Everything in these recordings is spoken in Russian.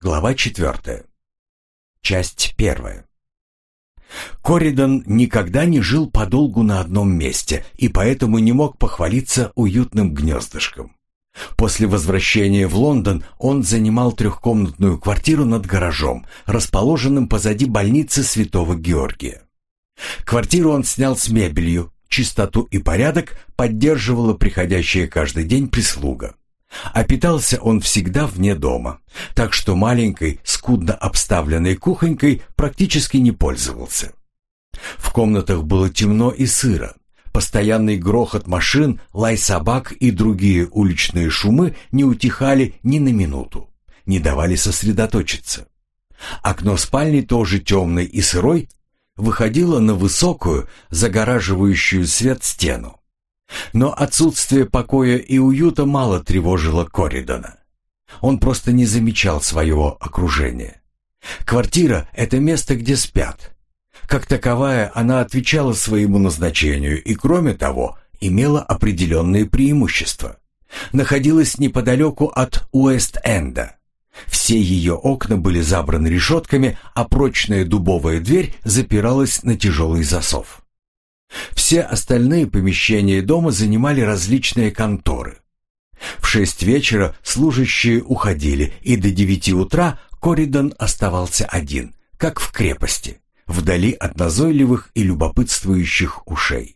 Глава 4. Часть 1. Корридон никогда не жил подолгу на одном месте и поэтому не мог похвалиться уютным гнездышком. После возвращения в Лондон он занимал трехкомнатную квартиру над гаражом, расположенным позади больницы Святого Георгия. Квартиру он снял с мебелью, чистоту и порядок поддерживала приходящая каждый день прислуга. А питался он всегда вне дома, так что маленькой, скудно обставленной кухонькой практически не пользовался. В комнатах было темно и сыро. Постоянный грохот машин, лай собак и другие уличные шумы не утихали ни на минуту, не давали сосредоточиться. Окно спальни, тоже темный и сырой, выходило на высокую, загораживающую свет стену. Но отсутствие покоя и уюта мало тревожило Корридона. Он просто не замечал своего окружения. Квартира — это место, где спят. Как таковая, она отвечала своему назначению и, кроме того, имела определенные преимущества. Находилась неподалеку от Уэст-Энда. Все ее окна были забраны решетками, а прочная дубовая дверь запиралась на тяжелый засов. Все остальные помещения дома занимали различные конторы. В 6 вечера служащие уходили, и до 9 утра Корридон оставался один, как в крепости, вдали от назойливых и любопытствующих ушей.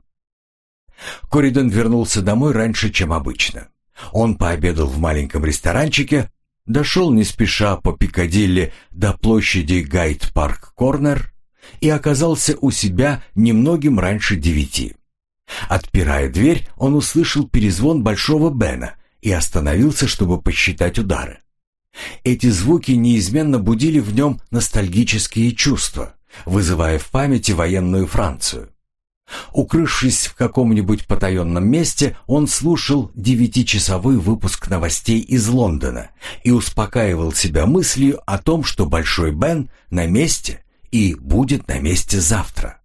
Корридон вернулся домой раньше, чем обычно. Он пообедал в маленьком ресторанчике, дошел не спеша по Пикадилли до площади Гайд-Парк-Корнер и оказался у себя немногим раньше 9. Отпирая дверь, он услышал перезвон Большого Бена и остановился, чтобы посчитать удары. Эти звуки неизменно будили в нем ностальгические чувства, вызывая в памяти военную Францию. Укрывшись в каком-нибудь потаенном месте, он слушал 9-часовой выпуск новостей из Лондона и успокаивал себя мыслью о том, что Большой Бен на месте и будет на месте завтра.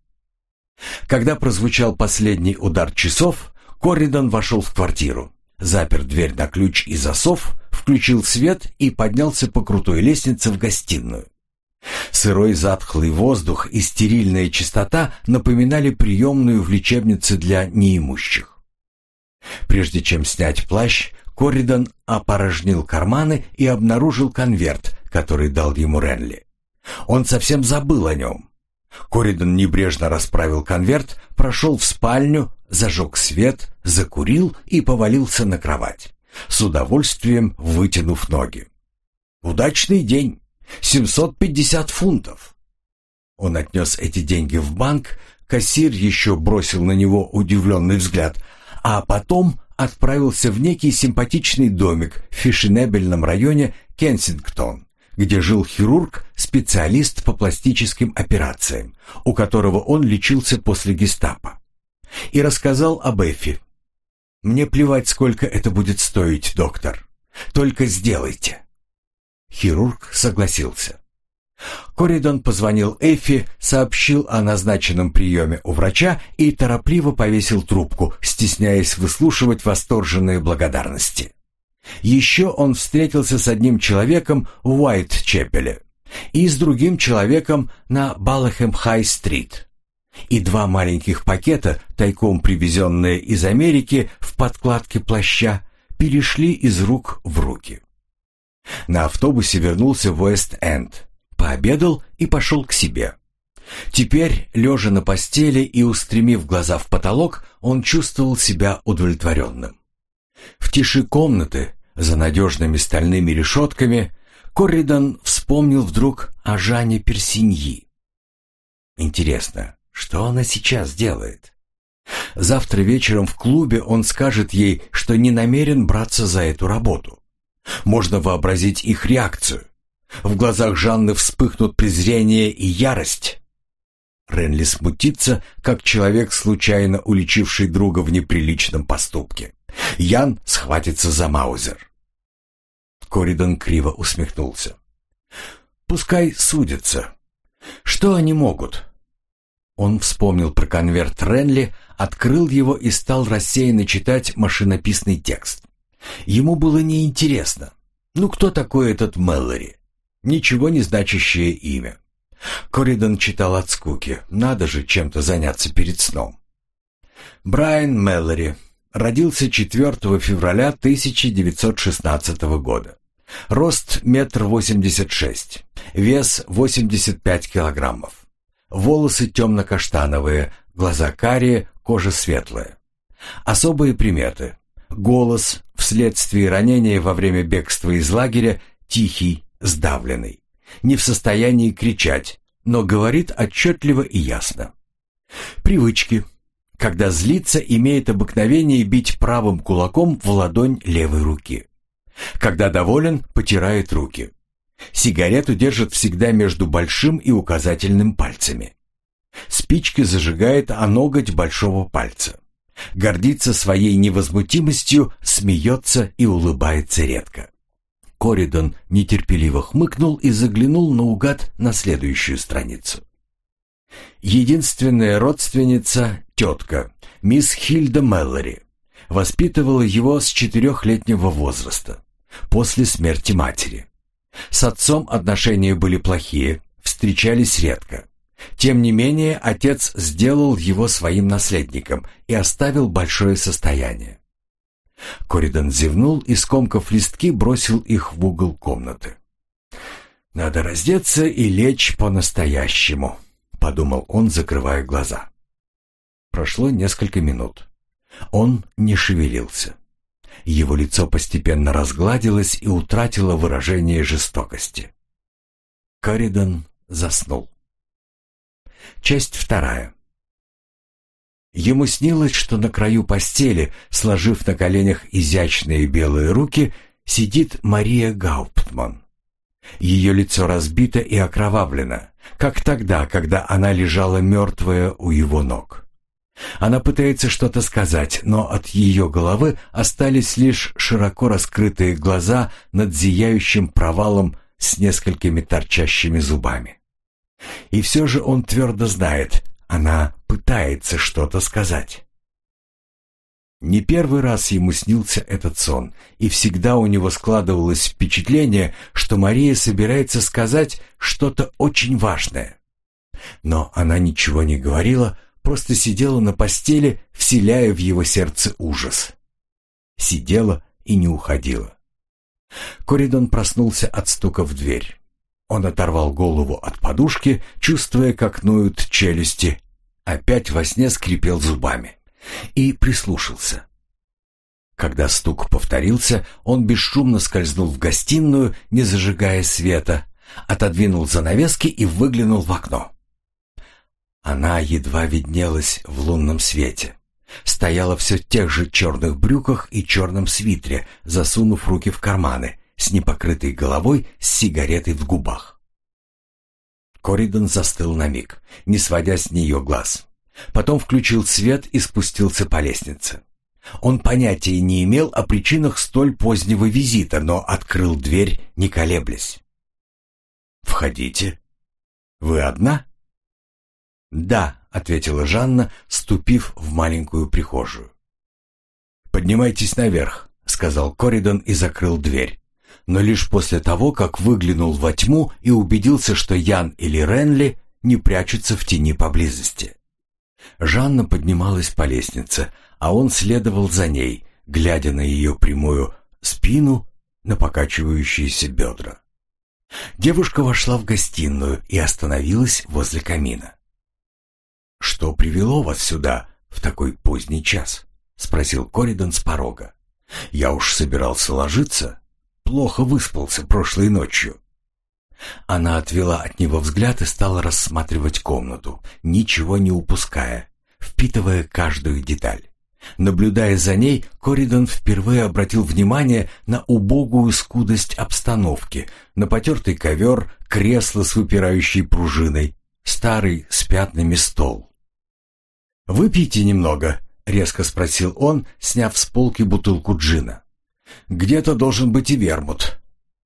Когда прозвучал последний удар часов, Корридон вошел в квартиру, запер дверь на ключ и засов, включил свет и поднялся по крутой лестнице в гостиную. Сырой затхлый воздух и стерильная чистота напоминали приемную в лечебнице для неимущих. Прежде чем снять плащ, Корридон опорожнил карманы и обнаружил конверт, который дал ему Ренли. Он совсем забыл о нем. Корридон небрежно расправил конверт, прошел в спальню, зажег свет, закурил и повалился на кровать, с удовольствием вытянув ноги. Удачный день! 750 фунтов! Он отнес эти деньги в банк, кассир еще бросил на него удивленный взгляд, а потом отправился в некий симпатичный домик в фешенебельном районе Кенсингтон, где жил хирург, специалист по пластическим операциям, у которого он лечился после гестапо. И рассказал об Эффи. «Мне плевать, сколько это будет стоить, доктор. Только сделайте». Хирург согласился. Корридон позвонил Эффи, сообщил о назначенном приеме у врача и торопливо повесил трубку, стесняясь выслушивать восторженные благодарности. Еще он встретился с одним человеком в Уайтчепеле и с другим человеком на Баллахем-Хай-стрит. И 2 маленьких пакета, тайком привезенные из Америки в подкладке плаща, перешли из рук в руки. На автобусе вернулся в Уэст-Энд, пообедал и пошел к себе. Теперь, лежа на постели и устремив глаза в потолок, он чувствовал себя удовлетворенным. В тиши комнаты, за надежными стальными решетками, Корридон вспомнил вдруг о Жанне Персиньи. Интересно, что она сейчас делает? Завтра вечером в клубе он скажет ей, что не намерен браться за эту работу. Можно вообразить их реакцию. В глазах Жанны вспыхнут презрение и ярость. Ренли смутится, как человек, случайно уличивший друга в неприличном поступке. Ян схватится за маузер. Корридон криво усмехнулся. Пускай судятся. Что они могут? Он вспомнил про конверт Ренли, открыл его и стал рассеянно читать машинописный текст. Ему было неинтересно. Ну кто такой этот Мэллори? Ничего не значащее имя. Коридон читал от скуки. Надо же чем-то заняться перед сном. Брайан Мэллори. Родился 4 февраля 1916 года. Рост 1,86 м. Вес 85 килограммов. Волосы темно-каштановые, глаза карие, кожа светлая. Особые приметы. Голос вследствие ранения во время бегства из лагеря тихий, сдавленный. Не в состоянии кричать, но говорит отчетливо и ясно. Привычки. Когда злится, имеет обыкновение бить правым кулаком в ладонь левой руки. Когда доволен, потирает руки. Сигарету держит всегда между большим и указательным пальцами. Спички зажигает о ноготь большого пальца. Гордится своей невозмутимостью, смеется и улыбается редко. Коридон нетерпеливо хмыкнул и заглянул наугад на следующую страницу. Единственная родственница, тетка, мисс Хильда Мэллори, воспитывала его с 4-летнего возраста, после смерти матери. С отцом отношения были плохие, встречались редко. Тем не менее, отец сделал его своим наследником и оставил большое состояние. Коридон зевнул и, скомкав листки, бросил их в угол комнаты. «Надо раздеться и лечь по-настоящему», — подумал он, закрывая глаза. Прошло несколько минут. Он не шевелился. Его лицо постепенно разгладилось и утратило выражение жестокости. Коридон заснул. Часть 2. Ему снилось, что на краю постели, сложив на коленях изящные белые руки, сидит Мария Гауптман. Ее лицо разбито и окровавлено, как тогда, когда она лежала мертвая у его ног. Она пытается что-то сказать, но от ее головы остались лишь широко раскрытые глаза над зияющим провалом с несколькими торчащими зубами. И все же он твердо знает, она пытается что-то сказать. Не первый раз ему снился этот сон, и всегда у него складывалось впечатление, что Мария собирается сказать что-то очень важное. Но она ничего не говорила, просто сидела на постели, вселяя в его сердце ужас. Сидела и не уходила. Коридон проснулся от стука в дверь. Он оторвал голову от подушки, чувствуя, как ноют челюсти, опять во сне скрипел зубами и прислушался. Когда стук повторился, он бесшумно скользнул в гостиную, не зажигая света, отодвинул занавески и выглянул в окно. Она едва виднелась в лунном свете. Стояла все в тех же черных брюках и черном свитере, засунув руки в карманы, с непокрытой головой, с сигаретой в губах. Коридон застыл на миг, не сводя с нее глаз. Потом включил свет и спустился по лестнице. Он понятия не имел о причинах столь позднего визита, но открыл дверь, не колеблясь. «Входите. Вы одна?» «Да», — ответила Жанна, ступив в маленькую прихожую. «Поднимайтесь наверх», — сказал Коридон и закрыл дверь, но лишь после того, как выглянул во тьму и убедился, что Ян или Ренли не прячутся в тени поблизости. Жанна поднималась по лестнице, а он следовал за ней, глядя на ее прямую спину, на покачивающиеся бедра. Девушка вошла в гостиную и остановилась возле камина. «Что привело вас сюда в такой поздний час?» — спросил Коридон с порога. «Я уж собирался ложиться. Плохо выспался прошлой ночью». Она отвела от него взгляд и стала рассматривать комнату, ничего не упуская, впитывая каждую деталь. Наблюдая за ней, Коридон впервые обратил внимание на убогую скудость обстановки, на потертый ковер, кресло с выпирающей пружиной, старый с пятнами стол. «Выпейте немного», — резко спросил он, сняв с полки бутылку джина. «Где-то должен быть и вермут».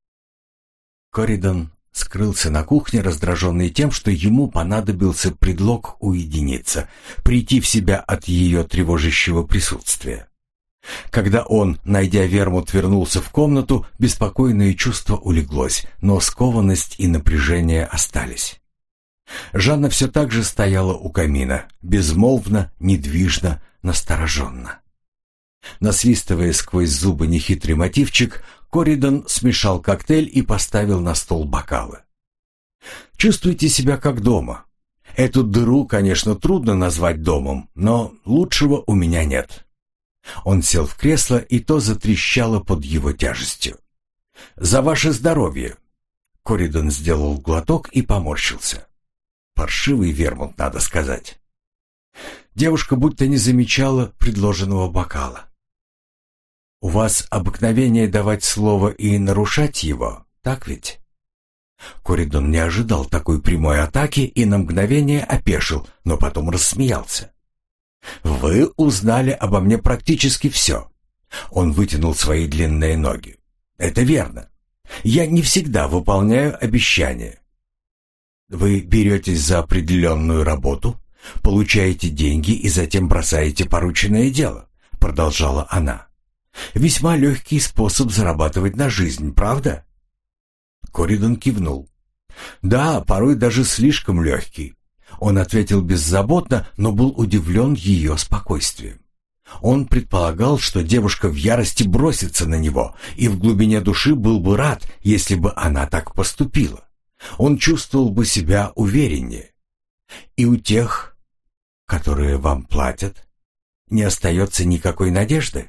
Коридон скрылся на кухне, раздраженный тем, что ему понадобился предлог уединиться, прийти в себя от ее тревожащего присутствия. Когда он, найдя вермут, вернулся в комнату, беспокойное чувство улеглось, но скованность и напряжение остались. Жанна все так же стояла у камина, безмолвно, недвижно, настороженно. Насвистывая сквозь зубы нехитрый мотивчик, Коридон смешал коктейль и поставил на стол бокалы. «Чувствуйте себя как дома. Эту дыру, конечно, трудно назвать домом, но лучшего у меня нет». Он сел в кресло, и то затрещало под его тяжестью. «За ваше здоровье!» Коридон сделал глоток и поморщился. Паршивый вермут, надо сказать. Девушка будто не замечала предложенного бокала. «У вас обыкновение давать слово и нарушать его, так ведь?» Коридон не ожидал такой прямой атаки и на мгновение опешил, но потом рассмеялся. «Вы узнали обо мне практически все». Он вытянул свои длинные ноги. «Это верно. Я не всегда выполняю обещания. Вы беретесь за определенную работу, получаете деньги и затем бросаете порученное дело», — продолжала она. «Весьма легкий способ зарабатывать на жизнь, правда?» Коридон кивнул. «Да, порой даже слишком легкий». Он ответил беззаботно, но был удивлен ее спокойствием. Он предполагал, что девушка в ярости бросится на него, и в глубине души был бы рад, если бы она так поступила. Он чувствовал бы себя увереннее. «И у тех, которые вам платят, не остается никакой надежды?»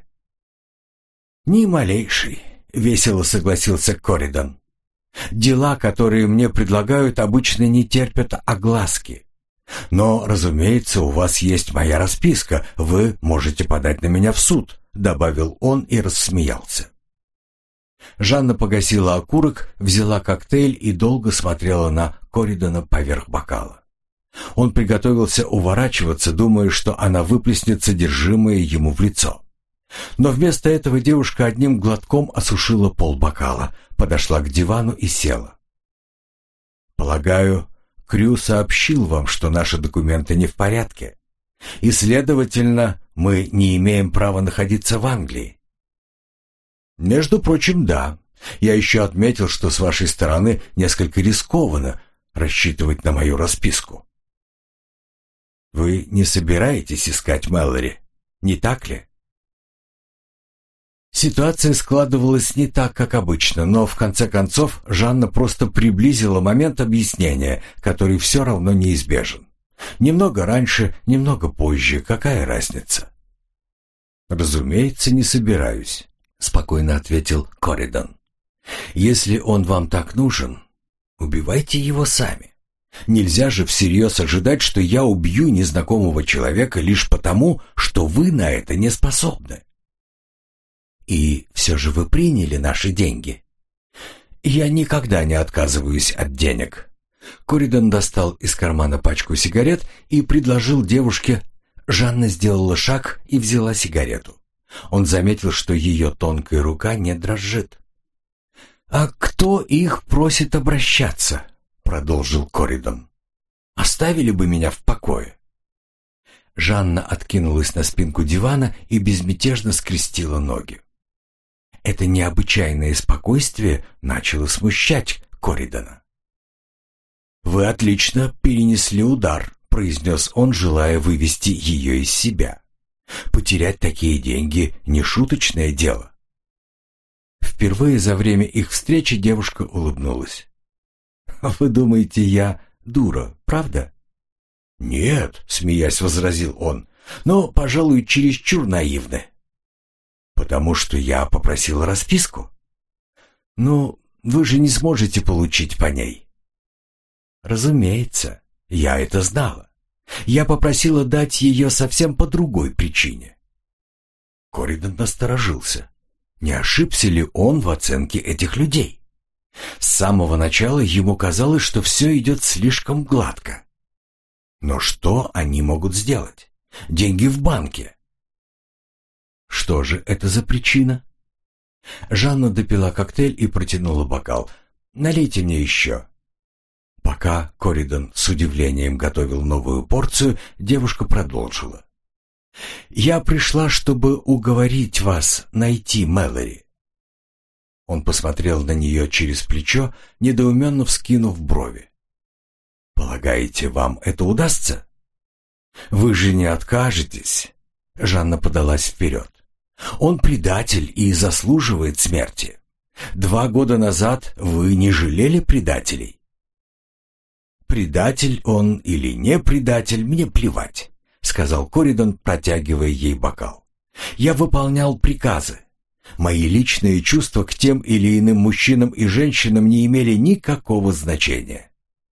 «Ни малейшей», — весело согласился Коридон. «Дела, которые мне предлагают, обычно не терпят огласки. Но, разумеется, у вас есть моя расписка, вы можете подать на меня в суд», — добавил он и рассмеялся. Жанна погасила окурок, взяла коктейль и долго смотрела на Коридона поверх бокала. Он приготовился уворачиваться, думая, что она выплеснет содержимое ему в лицо. Но вместо этого девушка одним глотком осушила полбокала, подошла к дивану и села. «Полагаю, Крю сообщил вам, что наши документы не в порядке, и, следовательно, мы не имеем права находиться в Англии». «Между прочим, да. Я еще отметил, что с вашей стороны несколько рискованно рассчитывать на мою расписку». «Вы не собираетесь искать Мэлори, не так ли?» Ситуация складывалась не так, как обычно, но в конце концов Жанна просто приблизила момент объяснения, который все равно неизбежен. Немного раньше, немного позже, какая разница? «Разумеется, не собираюсь», — спокойно ответил Коридон. «Если он вам так нужен, убивайте его сами. Нельзя же всерьез ожидать, что я убью незнакомого человека лишь потому, что вы на это не способны». «И все же вы приняли наши деньги?» «Я никогда не отказываюсь от денег». Коридон достал из кармана пачку сигарет и предложил девушке. Жанна сделала шаг и взяла сигарету. Он заметил, что ее тонкая рука не дрожит. «А кто их просит обращаться?» — продолжил Коридон. «Оставили бы меня в покое». Жанна откинулась на спинку дивана и безмятежно скрестила ноги. Это необычайное спокойствие начало смущать Коридона. «Вы отлично перенесли удар», — произнес он, желая вывести ее из себя. «Потерять такие деньги — не шуточное дело». Впервые за время их встречи девушка улыбнулась. «Вы думаете, я дура, правда?» «Нет», — смеясь возразил он, — «но, пожалуй, чересчур наивны». «Потому что я попросил расписку?» «Ну, вы же не сможете получить по ней». «Разумеется, я это знала. Я попросила дать ее совсем по другой причине». Коридон насторожился. Не ошибся ли он в оценке этих людей? С самого начала ему казалось, что все идет слишком гладко. Но что они могут сделать? Деньги в банке. Что же это за причина? Жанна допила коктейль и протянула бокал. «Налейте мне еще». Пока Коридон с удивлением готовил новую порцию, девушка продолжила. «Я пришла, чтобы уговорить вас найти Мэлори». Он посмотрел на нее через плечо, недоуменно вскинув брови. «Полагаете, вам это удастся? Вы же не откажетесь?» Жанна подалась вперед. «Он предатель и заслуживает смерти. 2 года назад вы не жалели предателей». «Предатель он или не предатель, мне плевать», — сказал Коридон, протягивая ей бокал. «Я выполнял приказы. Мои личные чувства к тем или иным мужчинам и женщинам не имели никакого значения».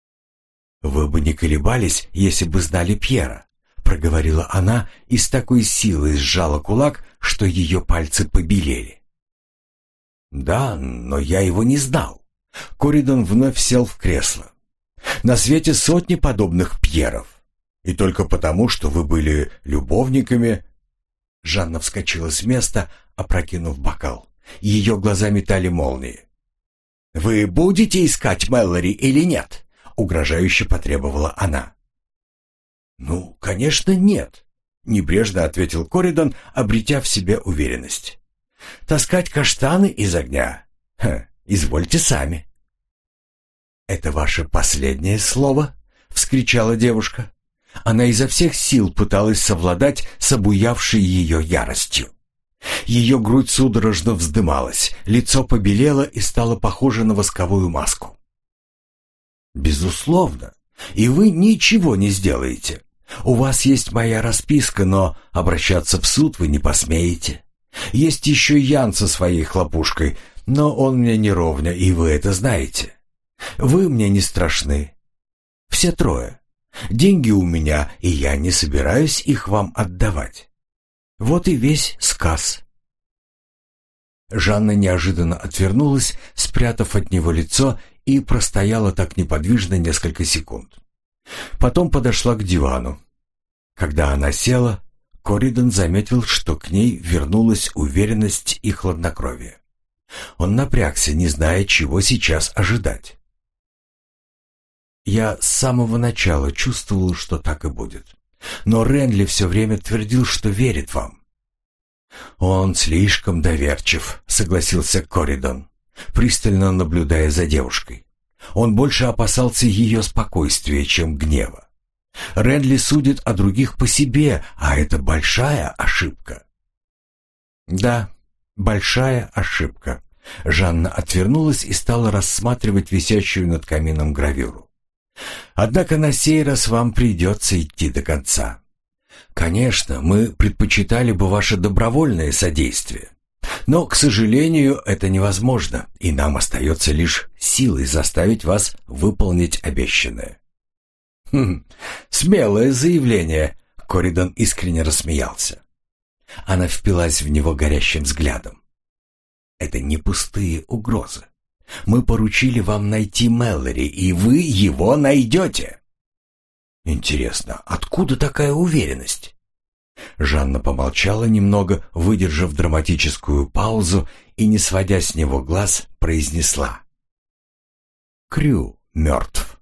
«Вы бы не колебались, если бы знали Пьера», — проговорила она и с такой силой сжала кулак, что ее пальцы побелели. «Да, но я его не знал». Коридон вновь сел в кресло. «На свете сотни подобных Пьеров. И только потому, что вы были любовниками...» Жанна вскочила с места, опрокинув бокал. Ее глаза метали молнии. «Вы будете искать Мэлори или нет?» — угрожающе потребовала она. «Ну, конечно, нет», — небрежно ответил Коридон, обретя в себе уверенность. «Таскать каштаны из огня? Извольте сами». «Это ваше последнее слово?» — вскричала девушка. Она изо всех сил пыталась совладать с обуявшей ее яростью. Ее грудь судорожно вздымалась, лицо побелело и стало похоже на восковую маску. «Безусловно, и вы ничего не сделаете. У вас есть моя расписка, но обращаться в суд вы не посмеете. Есть еще Ян со своей хлопушкой, но он мне не ровня, и вы это знаете. Вы мне не страшны. Все 3. Деньги у меня, и я не собираюсь их вам отдавать. Вот и весь сказ». Жанна неожиданно отвернулась, спрятав от него лицо, и простояла так неподвижно несколько секунд. Потом подошла к дивану. Когда она села, Коридон заметил, что к ней вернулась уверенность и хладнокровие. Он напрягся, не зная, чего сейчас ожидать. «Я с самого начала чувствовал, что так и будет. Но Ренли все время твердил, что верит вам». «Он слишком доверчив», — согласился Коридон, пристально наблюдая за девушкой. Он больше опасался ее спокойствия, чем гнева. Ренли судит о других по себе, а это большая ошибка. «Да, большая ошибка». Жанна отвернулась и стала рассматривать висящую над камином гравюру. «Однако на сей раз вам придется идти до конца. Конечно, мы предпочитали бы ваше добровольное содействие. Но, к сожалению, это невозможно, и нам остается лишь силой заставить вас выполнить обещанное». «Смелое заявление», — Коридон искренне рассмеялся. Она впилась в него горящим взглядом. «Это не пустые угрозы. Мы поручили вам найти Мэлори, и вы его найдете». «Интересно, откуда такая уверенность?» Жанна помолчала немного, выдержав драматическую паузу и, не сводя с него глаз, произнесла: «Крю мертв».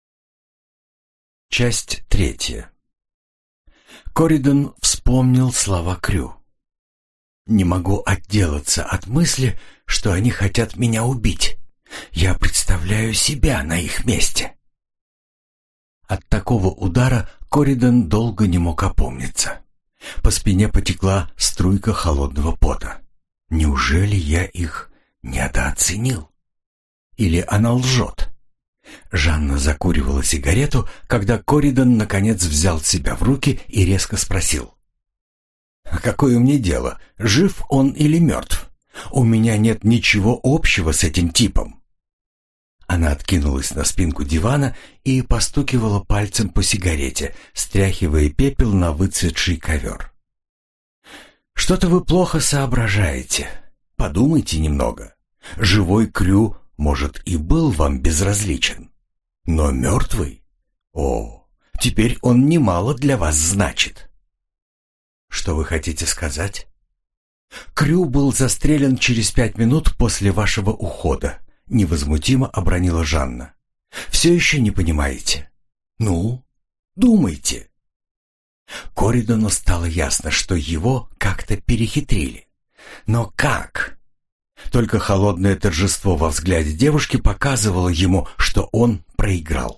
Часть 3. Коридон вспомнил слова Крю. «Не могу отделаться от мысли, что они хотят меня убить. Я представляю себя на их месте». От такого удара Коридон долго не мог опомниться. По спине потекла струйка холодного пота. Неужели я их недооценил? Или она лжет? Жанна закуривала сигарету, когда Коридон наконец взял себя в руки и резко спросил: «А какое мне дело, жив он или мертв? У меня нет ничего общего с этим типом». Она откинулась на спинку дивана и постукивала пальцем по сигарете, стряхивая пепел на выцветший ковер. «Что-то вы плохо соображаете. Подумайте немного. Живой Крю, может, и был вам безразличен. Но мертвый? О, теперь он немало для вас значит». «Что вы хотите сказать?» «Крю был застрелен через 5 минут после вашего ухода», — невозмутимо обронила Жанна. «Все еще не понимаете? Ну, думайте». Коридону стало ясно, что его как-то перехитрили. Но как? Только холодное торжество во взгляде девушки показывало ему, что он проиграл.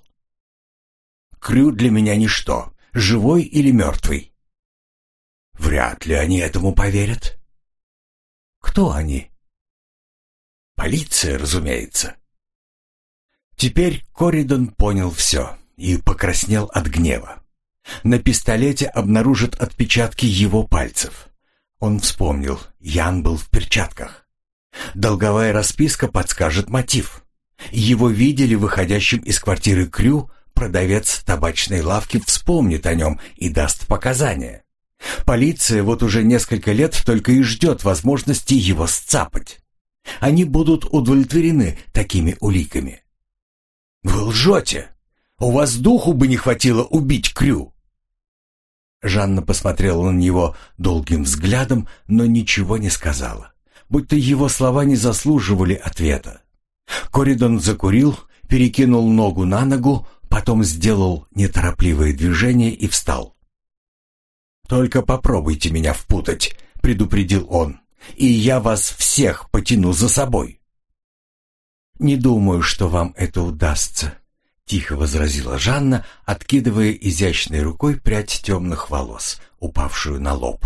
«Крю для меня ничто, живой или мертвый». «Вряд ли они этому поверят». «Кто они?» «Полиция, разумеется». Теперь Коридон понял все и покраснел от гнева. На пистолете обнаружат отпечатки его пальцев. Он вспомнил, Ян был в перчатках. Долговая расписка подскажет мотив. Его видели выходящим из квартиры Крю, продавец табачной лавки вспомнит о нем и даст показания. Полиция вот уже несколько лет только и ждет возможности его сцапать. Они будут удовлетворены такими уликами. «Вы лжете! У вас духу бы не хватило убить Крю!» Жанна посмотрела на него долгим взглядом, но ничего не сказала, будто его слова не заслуживали ответа. Коридон закурил, перекинул ногу на ногу, потом сделал неторопливое движение и встал. «Только попробуйте меня впутать», — предупредил он, — «и я вас всех потяну за собой». «Не думаю, что вам это удастся», — тихо возразила Жанна, откидывая изящной рукой прядь темных волос, упавшую на лоб.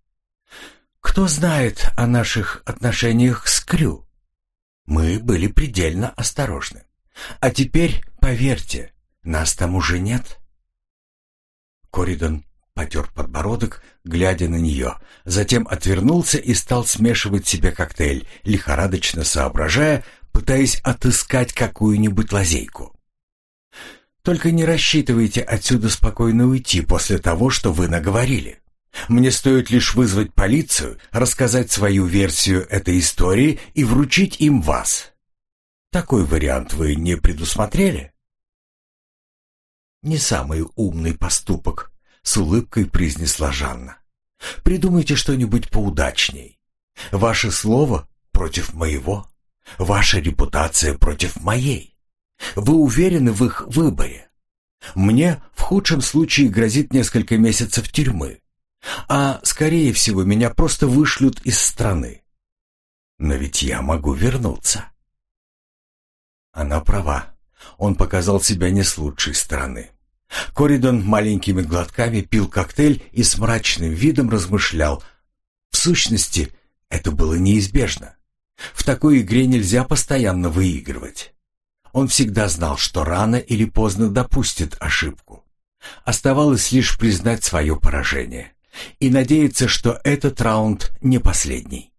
«Кто знает о наших отношениях с Крю? Мы были предельно осторожны. А теперь, поверьте, нас там уже нет». Коридон потер подбородок, глядя на нее, затем отвернулся и стал смешивать себе коктейль, лихорадочно соображая, пытаясь отыскать какую-нибудь лазейку. «Только не рассчитывайте отсюда спокойно уйти после того, что вы наговорили. Мне стоит лишь вызвать полицию, рассказать свою версию этой истории и вручить им вас. Такой вариант вы не предусмотрели?» «Не самый умный поступок», — с улыбкой произнесла Жанна. «Придумайте что-нибудь поудачней. Ваше слово против моего, ваша репутация против моей. Вы уверены в их выборе? Мне в худшем случае грозит несколько месяцев тюрьмы, а, скорее всего, меня просто вышлют из страны. Но ведь я могу вернуться». Она права. Он показал себя не с лучшей стороны. Коридон маленькими глотками пил коктейль и с мрачным видом размышлял. В сущности, это было неизбежно. В такой игре нельзя постоянно выигрывать. Он всегда знал, что рано или поздно допустит ошибку. Оставалось лишь признать свое поражение и надеяться, что этот раунд не последний.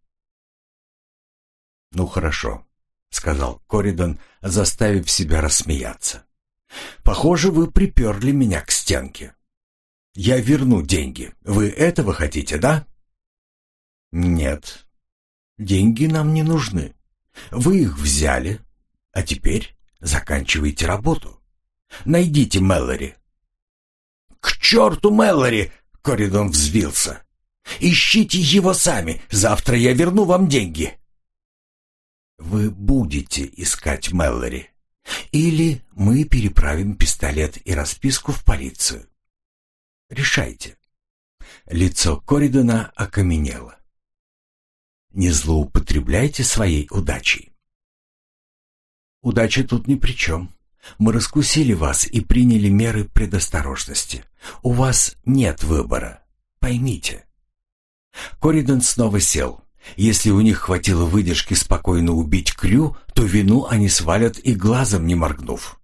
«Ну хорошо», — сказал Коридон, заставив себя рассмеяться. «Похоже, вы приперли меня к стенке. Я верну деньги. Вы этого хотите, да?» «Нет. Деньги нам не нужны. Вы их взяли, а теперь заканчивайте работу. Найдите Мэлори». «К черту Мэлори!» — Коридон взвился. «Ищите его сами. Завтра я верну вам деньги». «Вы будете искать Мэлори. Или мы переправим пистолет и расписку в полицию. Решайте». Лицо Коридона окаменело. «Не злоупотребляйте своей удачей». «Удача тут ни при чем. Мы раскусили вас и приняли меры предосторожности. У вас нет выбора. Поймите». Коридон снова сел. Если у них хватило выдержки спокойно убить Крю, то вину они свалят и глазом не моргнув.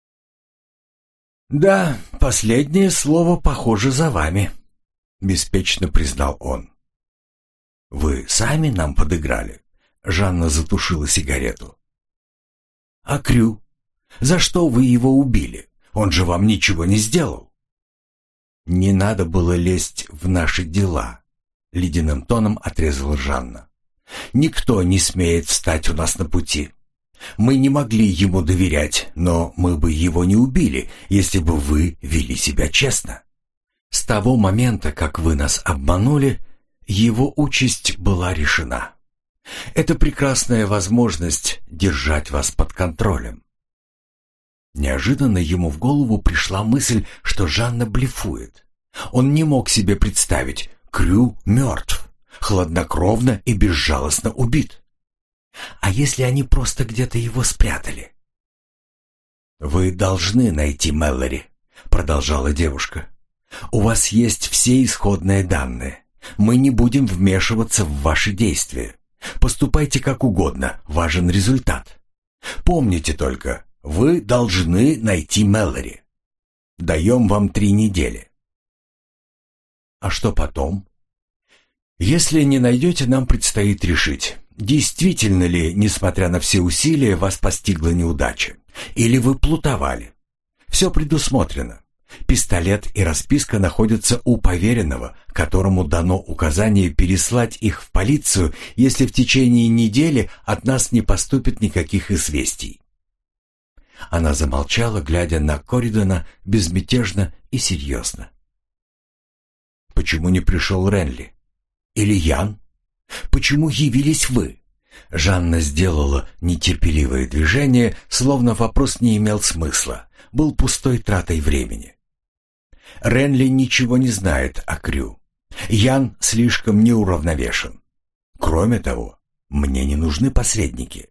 «Да, последнее слово, похоже, за вами», — беспечно признал он. «Вы сами нам подыграли?» — Жанна затушила сигарету. «А Крю? За что вы его убили? Он же вам ничего не сделал». «Не надо было лезть в наши дела», — ледяным тоном отрезала Жанна. «Никто не смеет встать у нас на пути. Мы не могли ему доверять, но мы бы его не убили, если бы вы вели себя честно. С того момента, как вы нас обманули, его участь была решена. Это прекрасная возможность держать вас под контролем». Неожиданно ему в голову пришла мысль, что Жанна блефует. Он не мог себе представить, Крю мертв, хладнокровно и безжалостно убит. А если они просто где-то его спрятали? «Вы должны найти Мэллори», — продолжала девушка. «У вас есть все исходные данные. Мы не будем вмешиваться в ваши действия. Поступайте как угодно, важен результат. Помните только, вы должны найти Мэллори. Даем вам 3 недели». «А что потом?» «Если не найдете, нам предстоит решить, действительно ли, несмотря на все усилия, вас постигла неудача, или вы плутовали. Все предусмотрено. Пистолет и расписка находятся у поверенного, которому дано указание переслать их в полицию, если в течение недели от нас не поступит никаких известий». Она замолчала, глядя на Коридона безмятежно и серьезно. «Почему не пришел Ренли? Или Ян? Почему явились вы?» Жанна сделала нетерпеливое движение, словно вопрос не имел смысла, был пустой тратой времени. «Ренли ничего не знает о Крю. Ян слишком неуравновешен. Кроме того, мне не нужны посредники».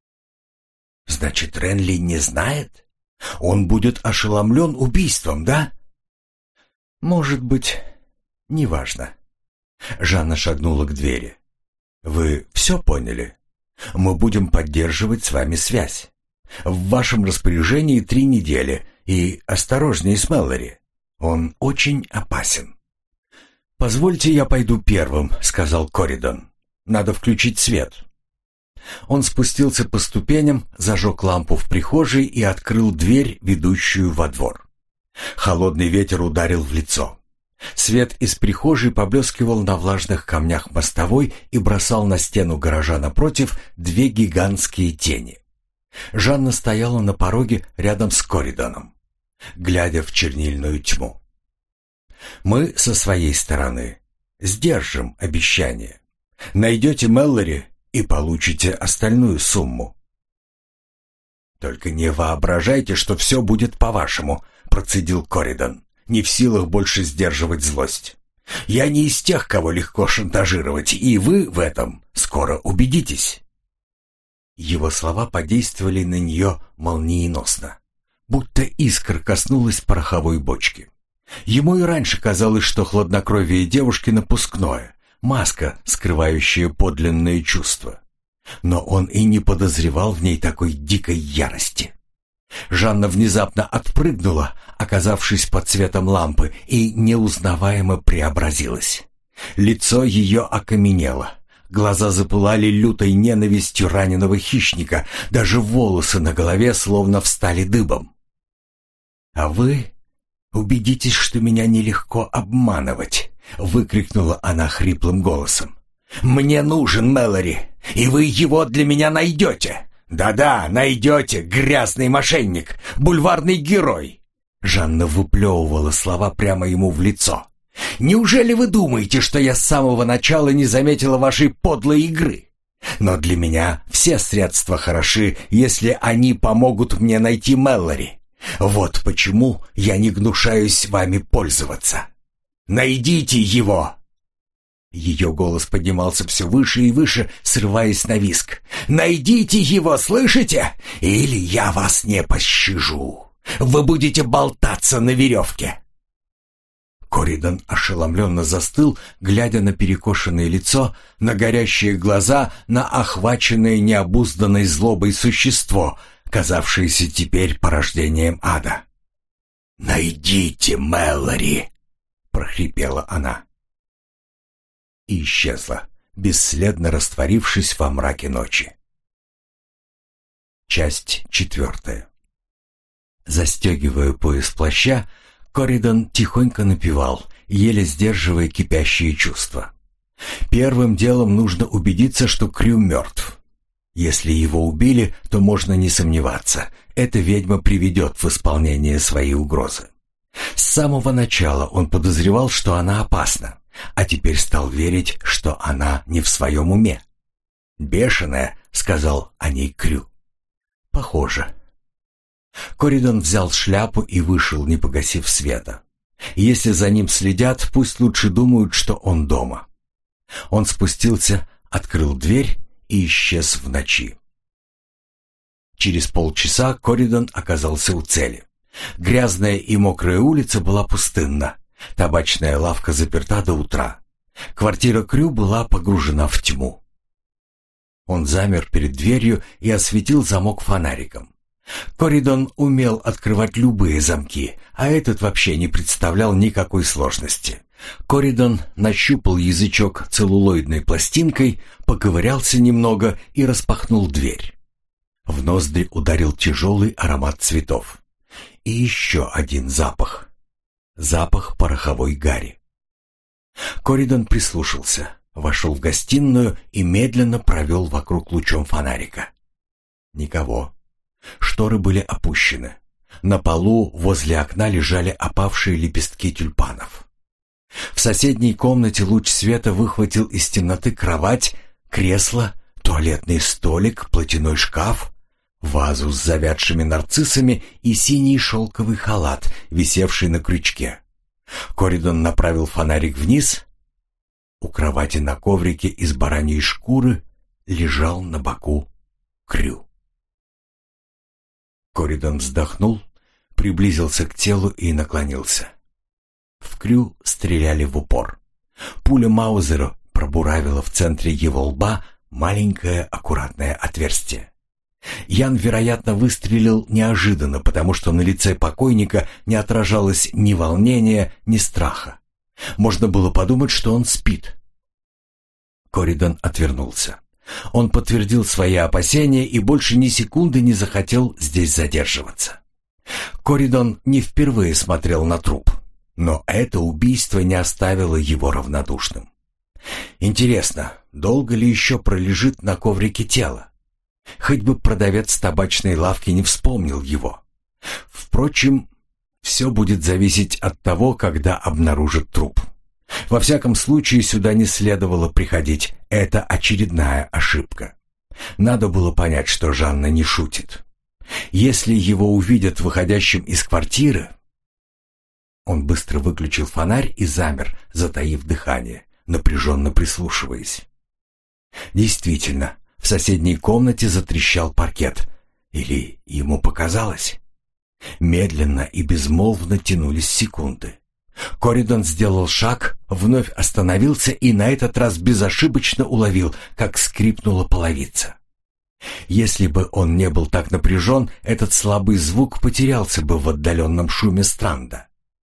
«Значит, Ренли не знает? Он будет ошеломлен убийством, да?» «Может быть, неважно». Жанна шагнула к двери. «Вы все поняли? Мы будем поддерживать с вами связь. В вашем распоряжении 3 недели, и осторожнее с Мэллори. Он очень опасен». «Позвольте, я пойду первым», — сказал Коридон. «Надо включить свет». Он спустился по ступеням, зажег лампу в прихожей и открыл дверь, ведущую во двор. Холодный ветер ударил в лицо. Свет из прихожей поблескивал на влажных камнях мостовой и бросал на стену гаража напротив 2 гигантские тени. Жанна стояла на пороге рядом с Коридоном, глядя в чернильную тьму. «Мы со своей стороны сдержим обещание. Найдете Мэллори и получите остальную сумму». «Только не воображайте, что все будет по-вашему», — процедил Коридон, не в силах больше сдерживать злость. «Я не из тех, кого легко шантажировать, и вы в этом скоро убедитесь». Его слова подействовали на нее молниеносно, будто искра коснулась пороховой бочки. Ему и раньше казалось, что хладнокровие девушки напускное, маска, скрывающая подлинные чувства. Но он и не подозревал в ней такой дикой ярости. Жанна внезапно отпрыгнула, оказавшись под светом лампы, и неузнаваемо преобразилась. Лицо ее окаменело, глаза запылали лютой ненавистью раненого хищника, даже волосы на голове словно встали дыбом. «А вы убедитесь, что меня нелегко обманывать», — выкрикнула она хриплым голосом. «Мне нужен Мэллори, и вы его для меня найдете. Да-да, найдете, грязный мошенник, бульварный герой!» Жанна выплевывала слова прямо ему в лицо. «Неужели вы думаете, что я с самого начала не заметила вашей подлой игры? Но для меня все средства хороши, если они помогут мне найти Мэллори. Вот почему я не гнушаюсь вами пользоваться. Найдите его!» Ее голос поднимался все выше и выше, срываясь на визг. «Найдите его, слышите? Или я вас не пощажу. Вы будете болтаться на веревке». Коридон ошеломленно застыл, глядя на перекошенное лицо, на горящие глаза, на охваченное необузданной злобой существо, казавшееся теперь порождением ада. «Найдите Мэллори!» — прохрипела она. И исчезла, бесследно растворившись во мраке ночи. Часть 4. Застегивая пояс плаща, Коридон тихонько напевал, еле сдерживая кипящие чувства. Первым делом нужно убедиться, что Крю мертв. Если его убили, то можно не сомневаться, эта ведьма приведет в исполнение свои угрозы. С самого начала он подозревал, что она опасна, а теперь стал верить, что она не в своем уме. «Бешеная», — сказал о ней Крю. «Похоже». Коридон взял шляпу и вышел, не погасив света. Если за ним следят, пусть лучше думают, что он дома. Он спустился, открыл дверь и исчез в ночи. Через полчаса Коридон оказался у цели. Грязная и мокрая улица была пустынна. Табачная лавка заперта до утра. Квартира Крю была погружена в тьму. Он замер перед дверью и осветил замок фонариком. Коридон умел открывать любые замки, а этот вообще не представлял никакой сложности. Коридон нащупал язычок целлулоидной пластинкой, поковырялся немного и распахнул дверь. В ноздри ударил тяжелый аромат цветов. И еще один запах. Запах пороховой гари. Коридон прислушался, вошел в гостиную и медленно провел вокруг лучом фонарика. Никого. Шторы были опущены. На полу возле окна лежали опавшие лепестки тюльпанов. В соседней комнате луч света выхватил из темноты кровать, кресло, туалетный столик, платяной шкаф, вазу с завядшими нарциссами и синий шелковый халат, висевший на крючке. Коридон направил фонарик вниз. У кровати на коврике из бараньей шкуры лежал на боку Крю. Коридон вздохнул, приблизился к телу и наклонился. В Крю стреляли в упор. Пуля Маузера пробуравила в центре его лба маленькое аккуратное отверстие. Ян, вероятно, выстрелил неожиданно, потому что на лице покойника не отражалось ни волнения, ни страха. Можно было подумать, что он спит. Коридон отвернулся. Он подтвердил свои опасения и больше ни секунды не захотел здесь задерживаться. Коридон не впервые смотрел на труп, но это убийство не оставило его равнодушным. Интересно, долго ли еще пролежит на коврике тело? Хоть бы продавец табачной лавки не вспомнил его. Впрочем, все будет зависеть от того, когда обнаружат труп. Во всяком случае, сюда не следовало приходить. Это очередная ошибка. Надо было понять, что Жанна не шутит. Если его увидят выходящим из квартиры... Он быстро выключил фонарь и замер, затаив дыхание, напряженно прислушиваясь. Действительно, в соседней комнате затрещал паркет. Или ему показалось? Медленно и безмолвно тянулись секунды. Коридон сделал шаг, вновь остановился и на этот раз безошибочно уловил, как скрипнула половица. Если бы он не был так напряжен, этот слабый звук потерялся бы в отдаленном шуме Странда.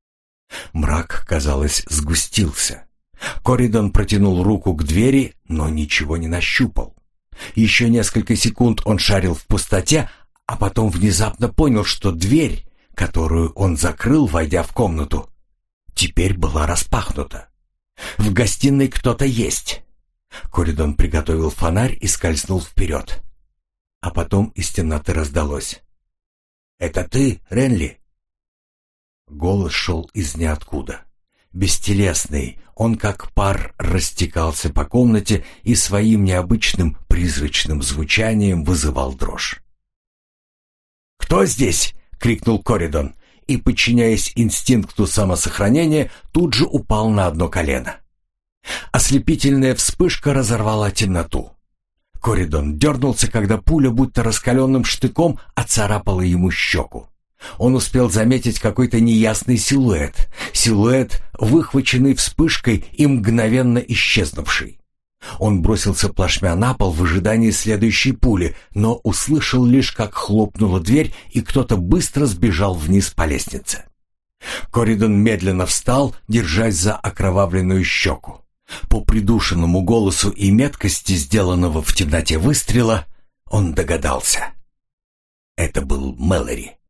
Мрак, казалось, сгустился. Коридон протянул руку к двери, но ничего не нащупал. Еще несколько секунд он шарил в пустоте, а потом внезапно понял, что дверь, которую он закрыл, войдя в комнату, теперь была распахнута. В гостиной кто-то есть. Коридон приготовил фонарь и скользнул вперед. А потом из темноты раздалось: «Это ты, Ренли?» Голос шел из ниоткуда. Бестелесный, он как пар растекался по комнате и своим необычным призрачным звучанием вызывал дрожь. «Кто здесь?» — крикнул Коридон и, подчиняясь инстинкту самосохранения, тут же упал на одно колено. Ослепительная вспышка разорвала темноту. Коридон дернулся, когда пуля, будто раскаленным штыком, оцарапала ему щеку. Он успел заметить какой-то неясный силуэт, выхваченный вспышкой и мгновенно исчезнувший. Он бросился плашмя на пол в ожидании следующей пули, но услышал лишь, как хлопнула дверь, и кто-то быстро сбежал вниз по лестнице. Коридон медленно встал, держась за окровавленную щеку. По придушенному голосу и меткости, сделанного в темноте выстрела, он догадался. Это был Мэлори.